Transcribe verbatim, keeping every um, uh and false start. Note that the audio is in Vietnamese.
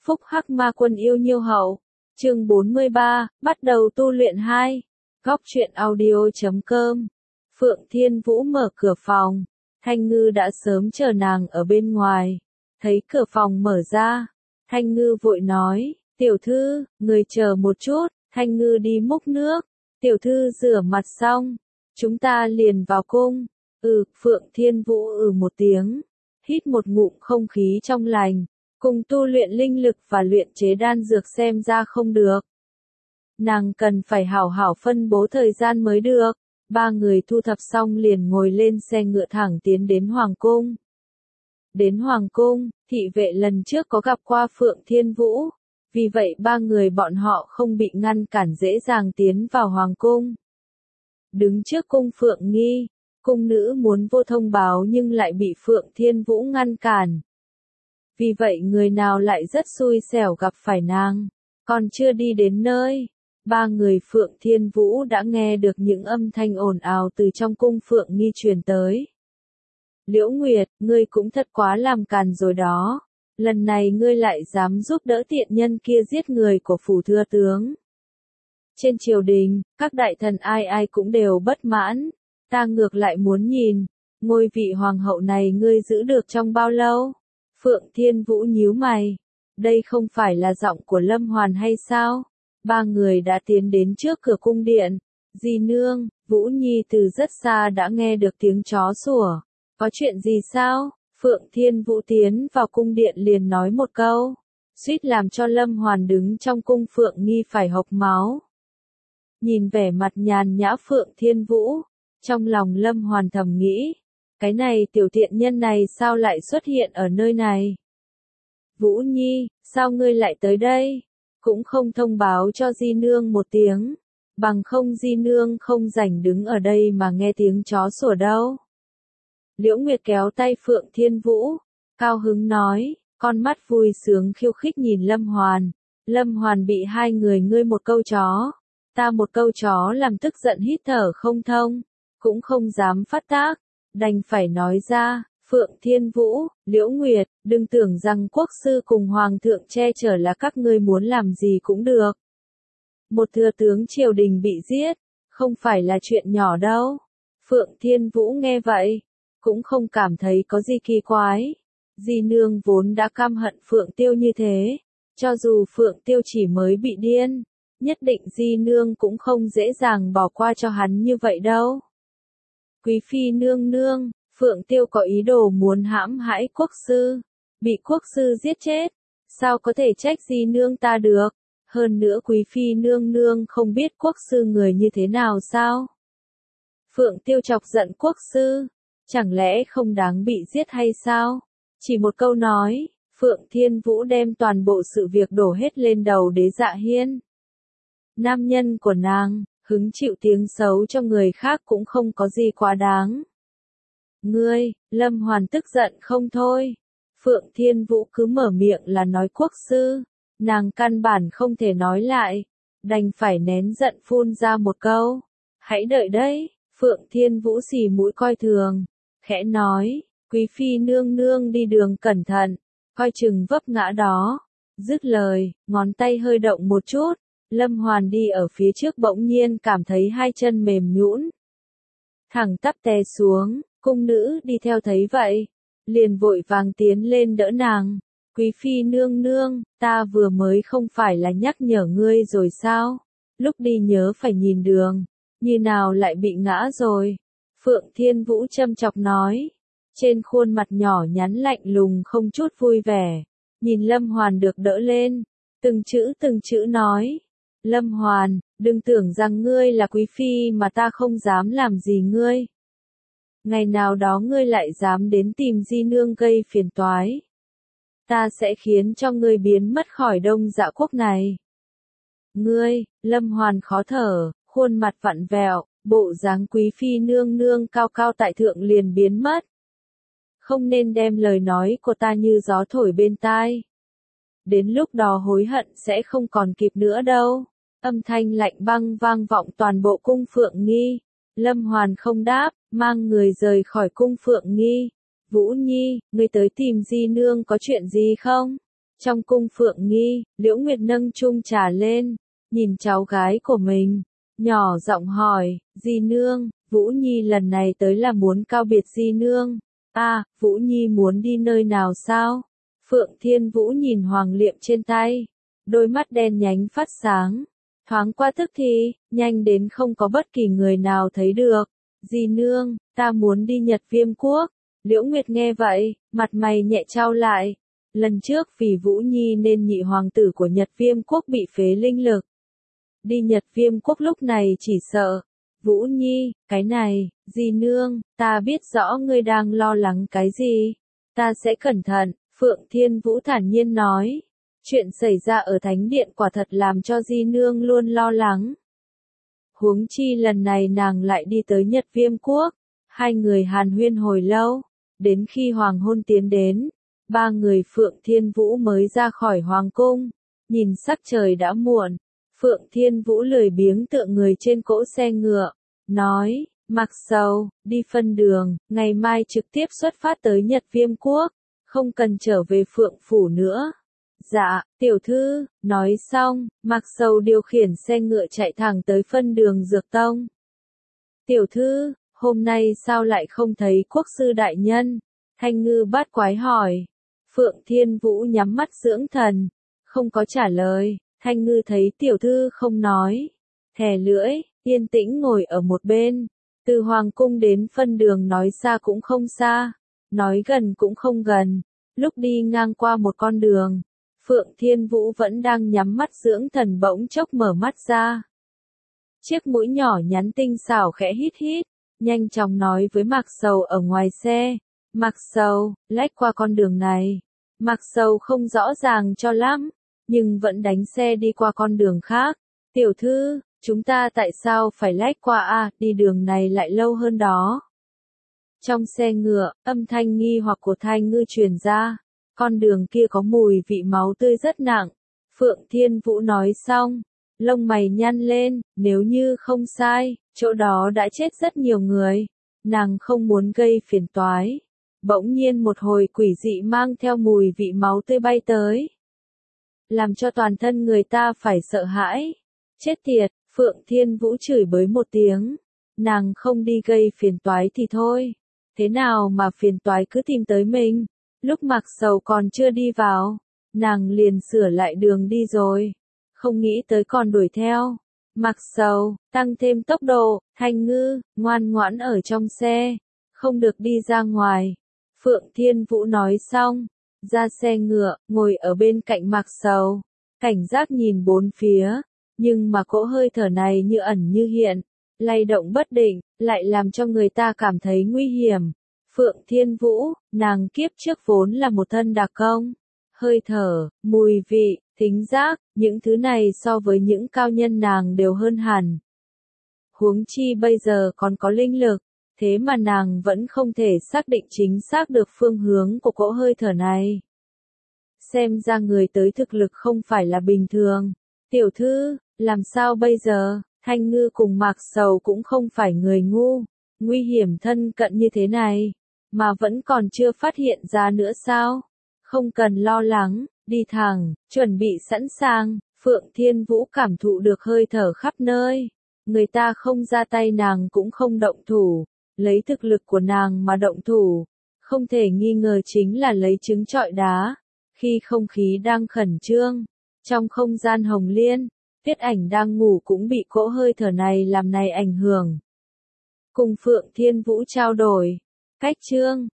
Phúc Hắc Ma Quân yêu nhiêu hậu. Chương bốn mươi ba, bắt đầu tu luyện hai. Góc truyện audio chấm com. Phượng Thiên Vũ mở cửa phòng. Thanh Ngư đã sớm chờ nàng ở bên ngoài. Thấy cửa phòng mở ra. Thanh Ngư vội nói, tiểu thư, người chờ một chút. Thanh Ngư đi múc nước. Tiểu thư rửa mặt xong. Chúng ta liền vào cung. Ừ, Phượng Thiên Vũ ừ một tiếng. Hít một ngụm không khí trong lành. Cùng tu luyện linh lực và luyện chế đan dược xem ra không được. Nàng cần phải hảo hảo phân bố thời gian mới được. Ba người thu thập xong liền ngồi lên xe ngựa thẳng tiến đến Hoàng Cung. Đến Hoàng Cung, thị vệ lần trước có gặp qua Phượng Thiên Vũ. Vì vậy ba người bọn họ không bị ngăn cản dễ dàng tiến vào Hoàng Cung. Đứng trước cung Phượng Nghi, cung nữ muốn vô thông báo nhưng lại bị Phượng Thiên Vũ ngăn cản. Vì vậy người nào lại rất xui xẻo gặp phải nàng. Còn chưa đi đến nơi, ba người Phượng Thiên Vũ đã nghe được những âm thanh ồn ào từ trong cung Phượng Nghi truyền tới. Liễu Nguyệt, ngươi cũng thật quá làm càn rồi đó. Lần này ngươi lại dám giúp đỡ tiện nhân kia giết người của phủ thừa tướng. Trên triều đình, các đại thần ai ai cũng đều bất mãn. Ta ngược lại muốn nhìn, ngôi vị hoàng hậu này ngươi giữ được trong bao lâu? Phượng Thiên Vũ nhíu mày. Đây không phải là giọng của Lâm Hoàn hay sao? Ba người đã tiến đến trước cửa cung điện. Dì nương, Vũ Nhi từ rất xa đã nghe được tiếng chó sủa. Có chuyện gì sao? Phượng Thiên Vũ tiến vào cung điện liền nói một câu. Suýt làm cho Lâm Hoàn đứng trong cung Phượng Nghi phải hộc máu. Nhìn vẻ mặt nhàn nhã Phượng Thiên Vũ. Trong lòng Lâm Hoàn thầm nghĩ. Cái này tiểu tiện nhân này sao lại xuất hiện ở nơi này? Vũ Nhi, sao ngươi lại tới đây? Cũng không thông báo cho Di Nương một tiếng. Bằng không Di Nương không rảnh đứng ở đây mà nghe tiếng chó sủa đâu. Liễu Nguyệt kéo tay Phượng Thiên Vũ. Cao hứng nói, con mắt vui sướng khiêu khích nhìn Lâm Hoàn. Lâm Hoàn bị hai người ngươi một câu chó. Ta một câu chó làm tức giận hít thở không thông. Cũng không dám phát tác. Đành phải nói ra, Phượng Thiên Vũ, Liễu Nguyệt, đừng tưởng rằng quốc sư cùng hoàng thượng che chở là các ngươi muốn làm gì cũng được. Một thừa tướng triều đình bị giết, không phải là chuyện nhỏ đâu. Phượng Thiên Vũ nghe vậy, cũng không cảm thấy có gì kỳ quái. Di nương vốn đã căm hận Phượng Tiêu như thế, cho dù Phượng Tiêu chỉ mới bị điên, nhất định Di nương cũng không dễ dàng bỏ qua cho hắn như vậy đâu. Quý phi nương nương, Phượng Tiêu có ý đồ muốn hãm hại quốc sư, bị quốc sư giết chết, sao có thể trách Di nương ta được? Hơn nữa quý phi nương nương không biết quốc sư người như thế nào sao? Phượng Tiêu chọc giận quốc sư, chẳng lẽ không đáng bị giết hay sao? Chỉ một câu nói, Phượng Thiên Vũ đem toàn bộ sự việc đổ hết lên đầu Đế Dạ Hiên. Nam nhân của nàng, hứng chịu tiếng xấu cho người khác cũng không có gì quá đáng. Ngươi, Lâm Hoàn tức giận không thôi. Phượng Thiên Vũ cứ mở miệng là nói quốc sư, nàng căn bản không thể nói lại, đành phải nén giận phun ra một câu. Hãy đợi đấy, Phượng Thiên Vũ xì mũi coi thường, khẽ nói, quý phi nương nương đi đường cẩn thận, coi chừng vấp ngã đó. Dứt lời, ngón tay hơi động một chút. Lâm Hoàn đi ở phía trước bỗng nhiên cảm thấy hai chân mềm nhũn, thẳng tắp té xuống, cung nữ đi theo thấy vậy, liền vội vàng tiến lên đỡ nàng. Quý phi nương nương, ta vừa mới không phải là nhắc nhở ngươi rồi sao? Lúc đi nhớ phải nhìn đường, như nào lại bị ngã rồi? Phượng Thiên Vũ châm chọc nói, trên khuôn mặt nhỏ nhắn lạnh lùng không chút vui vẻ, nhìn Lâm Hoàn được đỡ lên, từng chữ từng chữ nói. Lâm Hoàn, đừng tưởng rằng ngươi là quý phi mà ta không dám làm gì ngươi. Ngày nào đó ngươi lại dám đến tìm Di nương gây phiền toái. Ta sẽ khiến cho ngươi biến mất khỏi Đông Dạ quốc này. Ngươi, Lâm Hoàn khó thở, khuôn mặt vặn vẹo, bộ dáng quý phi nương nương cao cao tại thượng liền biến mất. Không nên đem lời nói của ta như gió thổi bên tai. Đến lúc đó hối hận sẽ không còn kịp nữa đâu. Âm thanh lạnh băng vang vọng toàn bộ cung Phượng Nghi. Lâm Hoàn không đáp, mang người rời khỏi cung Phượng Nghi. Vũ Nhi, ngươi tới tìm Di nương có chuyện gì không? Trong cung Phượng Nghi, Liễu Nguyệt nâng chung trà lên, nhìn cháu gái của mình, nhỏ giọng hỏi, Di nương, Vũ Nhi lần này tới là muốn cáo biệt Di nương. À, Vũ Nhi muốn đi nơi nào sao? Phượng Thiên Vũ nhìn hoàng liệm trên tay, đôi mắt đen nhánh phát sáng, thoáng qua tức thì, nhanh đến không có bất kỳ người nào thấy được. Di nương, ta muốn đi Nhật Viêm Quốc. Liễu Nguyệt nghe vậy, mặt mày nhẹ trao lại. Lần trước vì Vũ Nhi nên nhị hoàng tử của Nhật Viêm Quốc bị phế linh lực. Đi Nhật Viêm Quốc lúc này chỉ sợ. Vũ Nhi, cái này, Di nương, ta biết rõ ngươi đang lo lắng cái gì. Ta sẽ cẩn thận, Phượng Thiên Vũ thản nhiên nói. Chuyện xảy ra ở Thánh Điện quả thật làm cho Di nương luôn lo lắng. Huống chi lần này nàng lại đi tới Nhật Viêm Quốc. Hai người hàn huyên hồi lâu, đến khi hoàng hôn tiến đến, ba người Phượng Thiên Vũ mới ra khỏi hoàng cung. Nhìn sắc trời đã muộn, Phượng Thiên Vũ lười biếng tựa người trên cỗ xe ngựa, nói, Mặc Sầu, đi phân đường, ngày mai trực tiếp xuất phát tới Nhật Viêm Quốc, không cần trở về Phượng Phủ nữa. Dạ, tiểu thư, nói xong, Mặc Sầu điều khiển xe ngựa chạy thẳng tới phân đường Dược Tông. Tiểu thư, hôm nay sao lại không thấy quốc sư đại nhân? Thanh Ngư bát quái hỏi. Phượng Thiên Vũ nhắm mắt dưỡng thần, không có trả lời. Thanh Ngư thấy tiểu thư không nói, thè lưỡi, yên tĩnh ngồi ở một bên. Từ hoàng cung đến phân đường nói xa cũng không xa, nói gần cũng không gần. Lúc đi ngang qua một con đường, Phượng Thiên Vũ vẫn đang nhắm mắt dưỡng thần bỗng chốc mở mắt ra. Chiếc mũi nhỏ nhắn tinh xảo khẽ hít hít, nhanh chóng nói với Mạc Sầu ở ngoài xe. Mạc Sầu, lách qua con đường này. Mạc Sầu không rõ ràng cho lắm, nhưng vẫn đánh xe đi qua con đường khác. Tiểu thư, chúng ta tại sao phải lách qua à, đi đường này lại lâu hơn đó. Trong xe ngựa, âm thanh nghi hoặc của Thanh Ngư truyền ra. Con đường kia có mùi vị máu tươi rất nặng. Phượng Thiên Vũ nói xong, lông mày nhăn lên, nếu như không sai, chỗ đó đã chết rất nhiều người. Nàng không muốn gây phiền toái. Bỗng nhiên một hồi quỷ dị mang theo mùi vị máu tươi bay tới, làm cho toàn thân người ta phải sợ hãi. Chết tiệt, Phượng Thiên Vũ chửi bới một tiếng. Nàng không đi gây phiền toái thì thôi. Thế nào mà phiền toái cứ tìm tới mình. Lúc Mạc Sầu còn chưa đi vào, nàng liền sửa lại đường đi rồi. Không nghĩ tới còn đuổi theo. Mạc Sầu, tăng thêm tốc độ. Thanh Ngư, ngoan ngoãn ở trong xe, không được đi ra ngoài. Phượng Thiên Vũ nói xong, ra xe ngựa, ngồi ở bên cạnh Mạc Sầu, cảnh giác nhìn bốn phía, nhưng mà cỗ hơi thở này như ẩn như hiện, lay động bất định, lại làm cho người ta cảm thấy nguy hiểm. Phượng Thiên Vũ, nàng kiếp trước vốn là một thân đặc công, hơi thở, mùi vị, thính giác, những thứ này so với những cao nhân nàng đều hơn hẳn. Huống chi bây giờ còn có linh lực. Thế mà nàng vẫn không thể xác định chính xác được phương hướng của cỗ hơi thở này. Xem ra người tới thực lực không phải là bình thường. Tiểu thư, làm sao bây giờ? Thanh Ngư cùng Mạc Sầu cũng không phải người ngu. Nguy hiểm thân cận như thế này, mà vẫn còn chưa phát hiện ra nữa sao? Không cần lo lắng, đi thẳng, chuẩn bị sẵn sàng. Phượng Thiên Vũ cảm thụ được hơi thở khắp nơi. Người ta không ra tay nàng cũng không động thủ. Lấy thực lực của nàng mà động thủ, không thể nghi ngờ chính là lấy trứng trọi đá. Khi không khí đang khẩn trương, trong không gian hồng liên, Tiết Ảnh đang ngủ cũng bị cỗ hơi thở này làm này ảnh hưởng. Cùng Phượng Thiên Vũ trao đổi, cách chương